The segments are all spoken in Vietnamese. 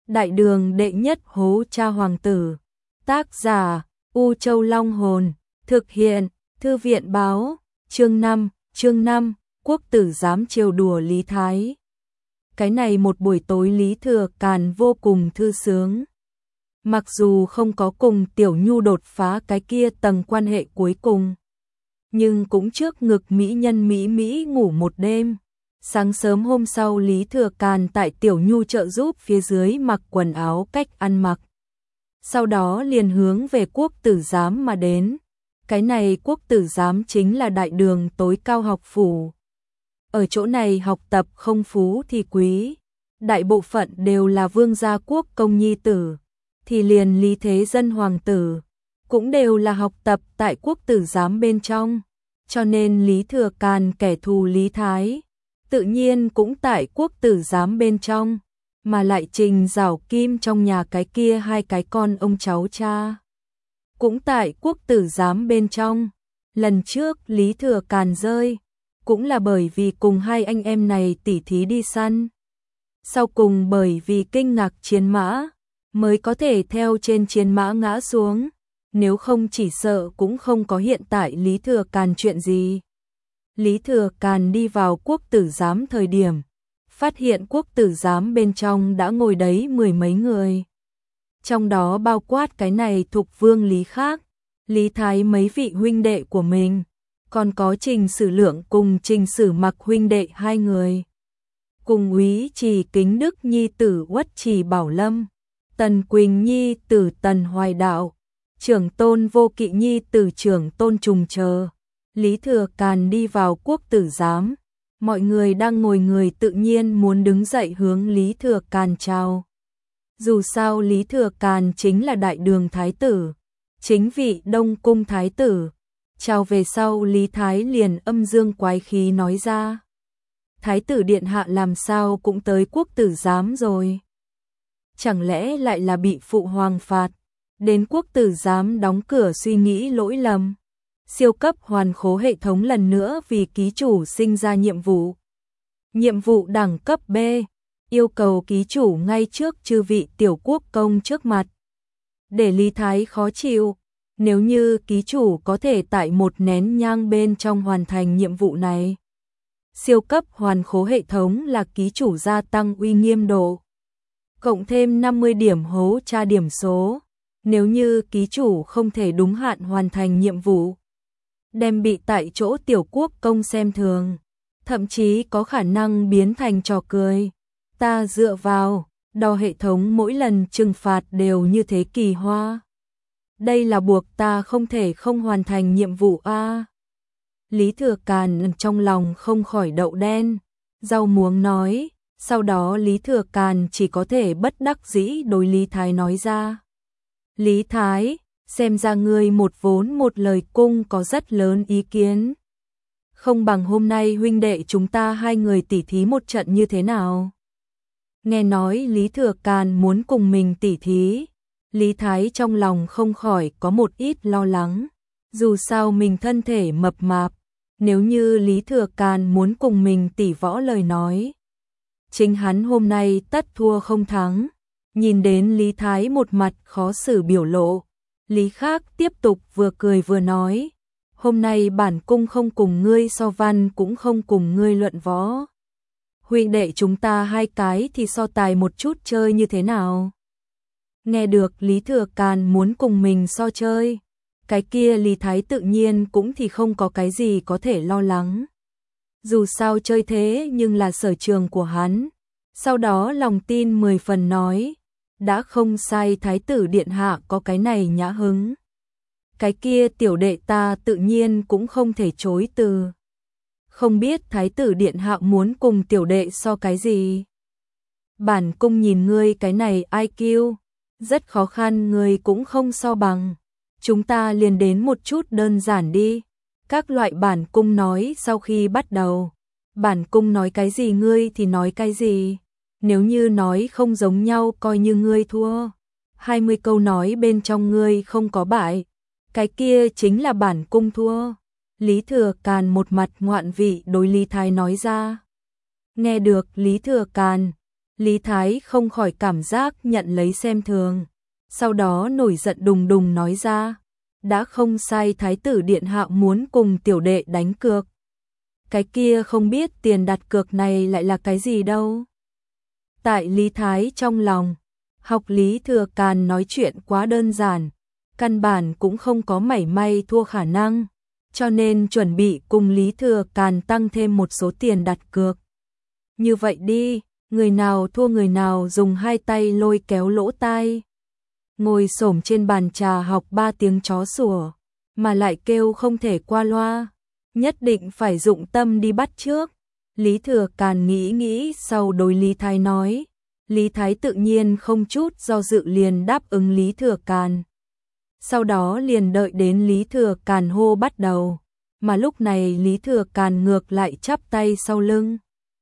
Đại đường đệ nhất hố cha hoàng tử. Tác giả U Châu Long Hồn. Thực hiện Thư viện Báo. Chương 5, Quốc tử giám trêu đùa Lý Thái. Cái này một buổi tối Lý Thừa Càn vô cùng thư sướng. Mặc dù không có cùng Tiểu Nhu đột phá cái kia tầng quan hệ cuối cùng, nhưng cũng trước ngực mỹ nhân Mỹ ngủ một đêm. Sáng sớm hôm sau Lý Thừa Càn tại Tiểu Nhu trợ giúp phía dưới mặc quần áo cách ăn mặc. Sau đó liền hướng về quốc tử giám mà đến. Cái này quốc tử giám chính là đại đường tối cao học phủ. Ở chỗ này học tập không phú thì quý. Đại bộ phận đều là vương gia quốc công nhi tử. Thì liền Lý Thế Dân hoàng tử cũng đều là học tập tại quốc tử giám bên trong. Cho nên Lý Thừa Càn kẻ thù Lý Thái tự nhiên cũng tại quốc tử giám bên trong, mà lại Trình Giảo Kim trong nhà cái kia hai cái con ông cháu cha cũng tại quốc tử giám bên trong. Lần trước Lý Thừa Càn rơi cũng là bởi vì cùng hai anh em này tỉ thí đi săn. Sau cùng bởi vì kinh ngạc chiến mã mới có thể theo trên chiến mã ngã xuống, nếu không chỉ sợ cũng không có hiện tại Lý Thừa Càn chuyện gì. Lý Thừa Càn đi vào quốc tử giám thời điểm, phát hiện quốc tử giám bên trong đã ngồi đấy mười mấy người. Trong đó bao quát cái này Thục Vương Lý khác, Lý Thái mấy vị huynh đệ của mình, còn có Trình Sử Lượng cùng Trình Sử Mặc huynh đệ hai người. Cùng Úy Trì Kính Đức nhi tử Uất Trì Bảo Lâm, Tần Quỳnh nhi tử Tần Hoài Đạo, Trưởng Tôn Vô Kỵ nhi tử Trưởng Tôn Trùng chờ. Lý Thừa Càn đi vào quốc tử giám, mọi người đang ngồi người tự nhiên muốn đứng dậy hướng Lý Thừa Càn chào. Dù sao Lý Thừa Càn chính là đại đường thái tử, chính vị Đông Cung thái tử. Chào về sau Lý Thái liền âm dương quái khí nói ra: Thái tử điện hạ làm sao cũng tới quốc tử giám rồi? Chẳng lẽ lại là bị phụ hoàng phạt? Đến quốc tử giám đóng cửa suy nghĩ lỗi lầm. Siêu cấp hoàn khố hệ thống lần nữa vì ký chủ sinh ra nhiệm vụ. Nhiệm vụ đẳng cấp B, yêu cầu ký chủ ngay trước chư vị tiểu quốc công trước mặt. Để Lý Thái khó chịu, nếu như ký chủ có thể tại một nén nhang bên trong hoàn thành nhiệm vụ này. Siêu cấp hoàn khố hệ thống là ký chủ gia tăng uy nghiêm độ, cộng thêm 50 điểm hố tra điểm số. Nếu như ký chủ không thể đúng hạn hoàn thành nhiệm vụ, đem bị tại chỗ tiểu quốc công xem thường, thậm chí có khả năng biến thành trò cười. Ta dựa vào đo hệ thống mỗi lần trừng phạt đều như thế kỳ hoa. Đây là buộc ta không thể không hoàn thành nhiệm vụ a. Lý Thừa Càn trong lòng không khỏi đậu đen rau muống nói. Sau đó Lý Thừa Càn chỉ có thể bất đắc dĩ đối Lý Thái nói ra: Lý Thái, xem ra ngươi một vốn một lời cung có rất lớn ý kiến. Không bằng hôm nay huynh đệ chúng ta hai người tỉ thí một trận như thế nào? Nghe nói Lý Thừa Càn muốn cùng mình tỉ thí, Lý Thái trong lòng không khỏi có một ít lo lắng. Dù sao mình thân thể mập mạp, nếu như Lý Thừa Càn muốn cùng mình tỉ võ lời nói, chính hắn hôm nay tất thua không thắng. Nhìn đến Lý Thái một mặt khó xử biểu lộ, Lý Khác tiếp tục vừa cười vừa nói: Hôm nay bản cung không cùng ngươi so văn cũng không cùng ngươi luận võ. Huynh đệ chúng ta hai cái thì so tài một chút chơi như thế nào? Nghe được Lý Thừa Càn muốn cùng mình so chơi, cái kia Lý Thái tự nhiên cũng thì không có cái gì có thể lo lắng. Dù sao chơi thế nhưng là sở trường của hắn. Sau đó lòng tin 10 phần nói: đã không sai, thái tử điện hạ có cái này nhã hứng, cái kia tiểu đệ ta tự nhiên cũng không thể chối từ. Không biết thái tử điện hạ muốn cùng tiểu đệ so cái gì? Bản cung nhìn ngươi cái này IQ rất khó khăn, ngươi cũng không so bằng. Chúng ta liền đến một chút đơn giản đi. Các loại bản cung nói sau khi bắt đầu. Bản cung nói cái gì ngươi thì nói cái gì. Nếu như nói không giống nhau coi như ngươi thua. 20 câu nói bên trong ngươi không có bại, cái kia chính là bản cung thua. Lý Thừa Càn một mặt ngoạn vị đối Lý Thái nói ra. Nghe được Lý Thừa Càn, Lý Thái không khỏi cảm giác nhận lấy xem thường, sau đó nổi giận đùng đùng nói ra, đã không sai thái tử điện hạ muốn cùng tiểu đệ đánh cược. Cái kia không biết tiền đặt cược này lại là cái gì đâu. Tại Lý Thái trong lòng, học Lý Thừa Càn nói chuyện quá đơn giản, căn bản cũng không có mảy may thua khả năng, cho nên chuẩn bị cùng Lý Thừa Càn tăng thêm một số tiền đặt cược. Như vậy đi, người nào thua người nào dùng hai tay lôi kéo lỗ tai. Ngồi xổm trên bàn trà học 3 tiếng chó sủa, mà lại kêu không thể qua loa, nhất định phải dụng tâm đi bắt trước. Lý Thừa Càn nghĩ nghĩ sau đối Lý Thái nói, Lý Thái tự nhiên không chút do dự liền đáp ứng Lý Thừa Càn. Sau đó liền đợi đến Lý Thừa Càn hô bắt đầu, mà lúc này Lý Thừa Càn ngược lại chắp tay sau lưng.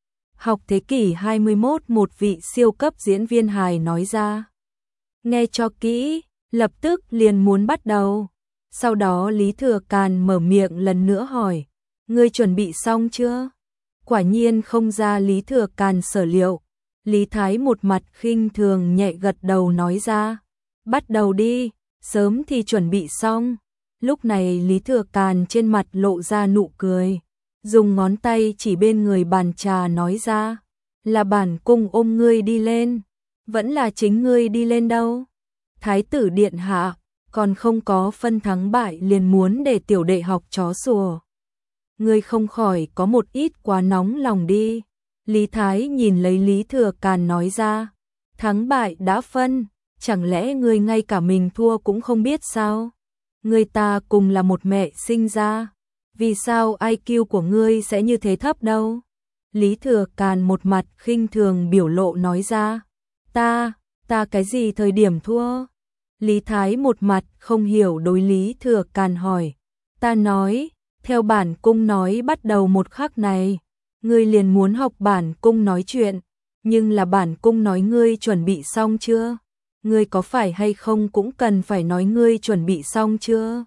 Học thế kỷ 21 một vị siêu cấp diễn viên hài nói ra. Nghe cho kỹ, lập tức liền muốn bắt đầu. Sau đó Lý Thừa Càn mở miệng lần nữa hỏi, ngươi chuẩn bị xong chưa? Quả nhiên không ra Lý Thừa Càn sở liệu. Lý Thái một mặt khinh thường nhẹ gật đầu nói ra, bắt đầu đi, sớm thì chuẩn bị xong. Lúc này Lý Thừa Càn trên mặt lộ ra nụ cười, dùng ngón tay chỉ bên người bàn trà nói ra, là bản cung ôm ngươi đi lên, vẫn là chính ngươi đi lên đâu. Thái tử điện hạ, còn không có phân thắng bại liền muốn để tiểu đệ học chó sủa. Ngươi không khỏi có một ít quá nóng lòng đi. Lý Thái nhìn lấy Lý Thừa Càn nói ra, thắng bại đã phân, chẳng lẽ ngươi ngay cả mình thua cũng không biết sao? Ngươi ta cùng là một mẹ sinh ra, vì sao IQ của ngươi sẽ như thế thấp đâu? Lý Thừa Càn một mặt khinh thường biểu lộ nói ra, ta cái gì thời điểm thua? Lý Thái một mặt không hiểu đối Lý Thừa Càn hỏi, ta nói, theo bản cung nói bắt đầu một khắc này, ngươi liền muốn học bản cung nói chuyện, nhưng là bản cung nói ngươi chuẩn bị xong chưa? Ngươi có phải hay không cũng cần phải nói ngươi chuẩn bị xong chưa?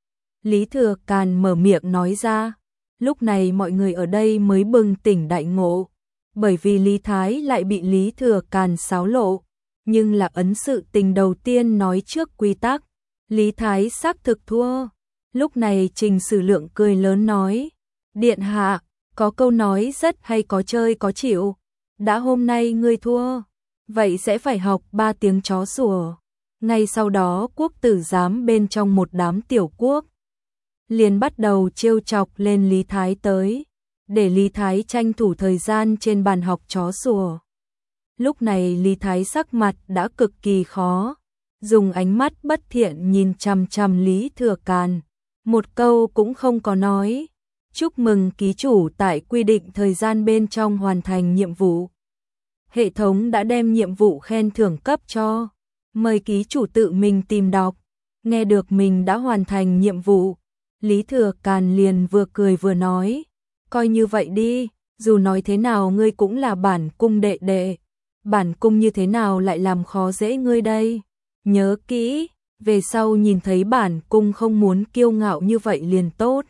Lý Thừa Càn mở miệng nói ra, lúc này mọi người ở đây mới bừng tỉnh đại ngộ, bởi vì Lý Thái lại bị Lý Thừa Càn xáo lộ, nhưng là ấn sự tình đầu tiên nói trước quy tắc, Lý Thái xác thực thua. Lúc này Trình Sử Lượng cười lớn nói, điện hạ, có câu nói rất hay có chơi có chịu, đã hôm nay ngươi thua, vậy sẽ phải học 3 tiếng chó sủa. Ngay sau đó quốc tử giám bên trong một đám tiểu quốc liền bắt đầu trêu chọc lên Lý Thái tới, để Lý Thái tranh thủ thời gian trên bàn học chó sủa. Lúc này Lý Thái sắc mặt đã cực kỳ khó, dùng ánh mắt bất thiện nhìn chằm chằm Lý Thừa Càn, một câu cũng không có nói. Chúc mừng ký chủ tại quy định thời gian bên trong hoàn thành nhiệm vụ. Hệ thống đã đem nhiệm vụ khen thưởng cấp cho, mời ký chủ tự mình tìm đọc. Nghe được mình đã hoàn thành nhiệm vụ, Lý Thừa Càn liền vừa cười vừa nói, coi như vậy đi, dù nói thế nào ngươi cũng là bản cung đệ đệ, bản cung như thế nào lại làm khó dễ ngươi đây? Nhớ kỹ, về sau nhìn thấy bản cung không muốn kiêu ngạo như vậy liền tốt.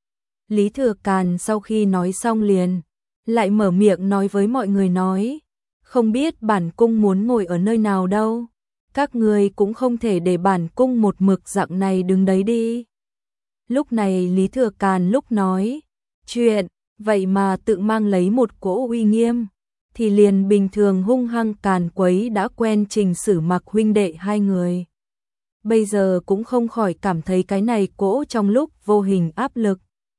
Lý Thừa Càn sau khi nói xong liền lại mở miệng nói với mọi người nói, không biết bản cung muốn ngồi ở nơi nào đâu, các người cũng không thể để bản cung một mực dạng này đứng đấy đi. Lúc này Lý Thừa Càn lúc nói chuyện, vậy mà tự mang lấy một cỗ uy nghiêm, thì liền bình thường hung hăng càn quấy đã quen Trình Sử Mặc huynh đệ hai người. Bây giờ cũng không khỏi cảm thấy cái này cỗ trong lúc vô hình áp lực.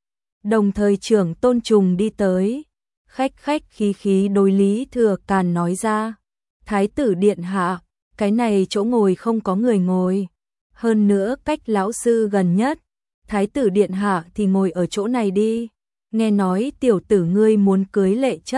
Đồng thời trưởng Tôn Trùng đi tới, khách khí khí đối Lý Thừa Càn nói ra, Thái tử điện hạ, cái này chỗ ngồi không có người ngồi, hơn nữa cách lão sư gần nhất, Thái tử điện hạ thì ngồi ở chỗ này đi. Nghe nói tiểu tử ngươi muốn cưới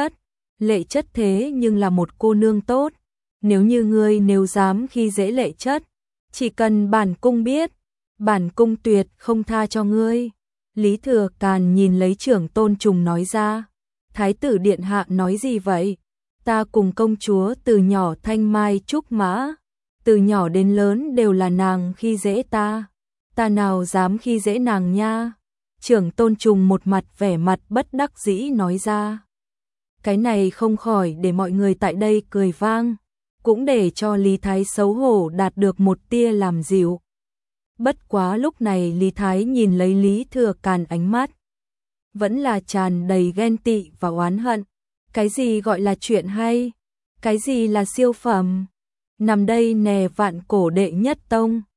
Lệ Chất thế nhưng là một cô nương tốt, nếu như ngươi nếu dám khi dễ Lệ Chất, chỉ cần bản cung biết, bản cung tuyệt không tha cho ngươi. Lý Thừa Càn nhìn lấy trưởng Tôn Trùng nói ra, Thái tử điện hạ nói gì vậy? Ta cùng công chúa từ nhỏ thanh mai trúc mã, từ nhỏ đến lớn đều là nàng khi dễ ta nào dám khi dễ nàng nha. Trưởng Tôn Trùng một mặt vẻ mặt bất đắc dĩ nói ra. Cái này không khỏi để mọi người tại đây cười vang, cũng để cho Lý Thái xấu hổ đạt được một tia làm dịu. Bất quá lúc này Lý Thái nhìn lấy Lý Thừa Càn ánh mắt, vẫn là tràn đầy ghen tị và oán hận. Cái gì gọi là chuyện hay? Cái gì là siêu phẩm? Nằm đây nè vạn cổ đệ nhất tông.